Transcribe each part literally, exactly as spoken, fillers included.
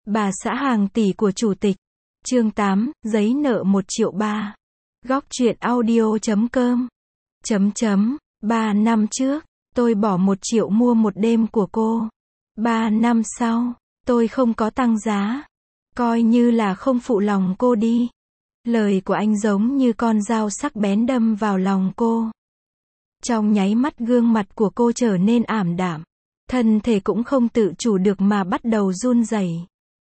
Bà xã hàng tỷ của chủ tịch. Chương tám, giấy nợ một triệu ba. Góc truyện audio chấm com. Chấm chấm, ba năm trước, tôi bỏ một triệu mua một đêm của cô. Ba năm sau, tôi không có tăng giá. Coi như là không phụ lòng cô đi. Lời của anh giống như con dao sắc bén đâm vào lòng cô. Trong nháy mắt gương mặt của cô trở nên ảm đạm. Thân thể cũng không tự chủ được mà bắt đầu run rẩy.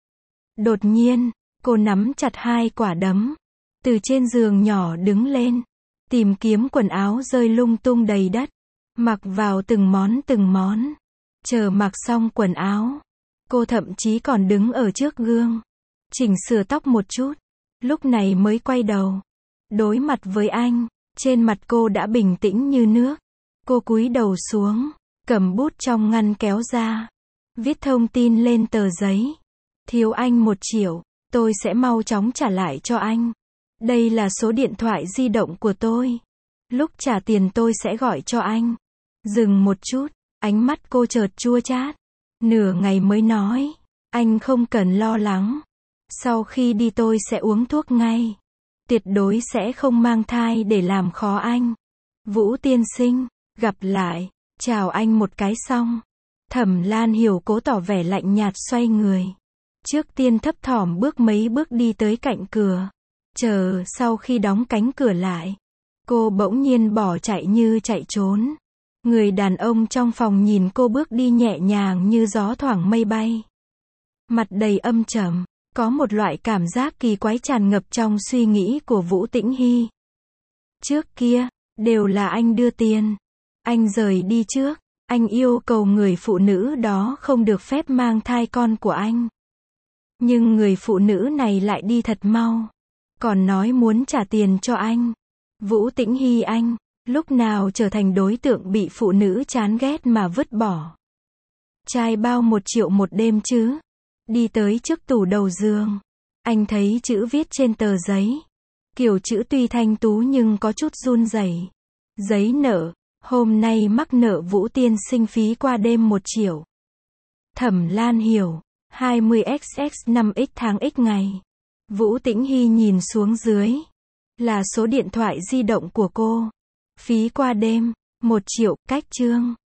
Đột nhiên, cô nắm chặt hai quả đấm. Từ trên giường nhỏ đứng lên. Tìm kiếm quần áo rơi lung tung đầy đất. Mặc vào từng món từng món. Chờ mặc xong quần áo. Cô thậm chí còn đứng ở trước gương. Chỉnh sửa tóc một chút. Lúc này mới quay đầu. Đối mặt với anh. Trên mặt cô đã bình tĩnh như nước. Cô cúi đầu xuống. Cầm bút trong ngăn kéo ra. Viết thông tin lên tờ giấy. Thiếu anh một triệu. Tôi sẽ mau chóng trả lại cho anh. Đây là số điện thoại di động của tôi. Lúc trả tiền tôi sẽ gọi cho anh. Dừng một chút. Ánh mắt cô chợt chua chát. Nửa ngày mới nói. Anh không cần lo lắng. Sau khi đi tôi sẽ uống thuốc ngay. Tuyệt đối sẽ không mang thai để làm khó anh. Vũ tiên sinh. Gặp lại. Chào anh một cái xong. Thẩm Lan Hiểu cố tỏ vẻ lạnh nhạt xoay người. Trước tiên thấp thỏm bước mấy bước đi tới cạnh cửa. Chờ sau khi đóng cánh cửa lại. Cô bỗng nhiên bỏ chạy như chạy trốn. Người đàn ông trong phòng nhìn cô bước đi nhẹ nhàng như gió thoảng mây bay. Mặt đầy âm trầm. Có một loại cảm giác kỳ quái tràn ngập trong suy nghĩ của Vũ Tĩnh Hy. Trước kia, đều là anh đưa tiền. Anh rời đi trước. Anh yêu cầu người phụ nữ đó không được phép mang thai con của anh. Nhưng người phụ nữ này lại đi thật mau. Còn nói muốn trả tiền cho anh. Vũ Tĩnh Hy anh, lúc nào trở thành đối tượng bị phụ nữ chán ghét mà vứt bỏ. Trai bao một triệu một đêm chứ. Đi tới trước tủ đầu giường. Anh thấy chữ viết trên tờ giấy. Kiểu chữ tuy thanh tú nhưng có chút run rẩy. Giấy nợ. Hôm nay mắc nợ Vũ tiên sinh phí qua đêm một triệu. Thẩm Lan Hiểu. hai mươi xx năm x tháng x ngày. Vũ Tĩnh Hy nhìn xuống dưới. Là số điện thoại di động của cô. Phí qua đêm. Một triệu, cách chương.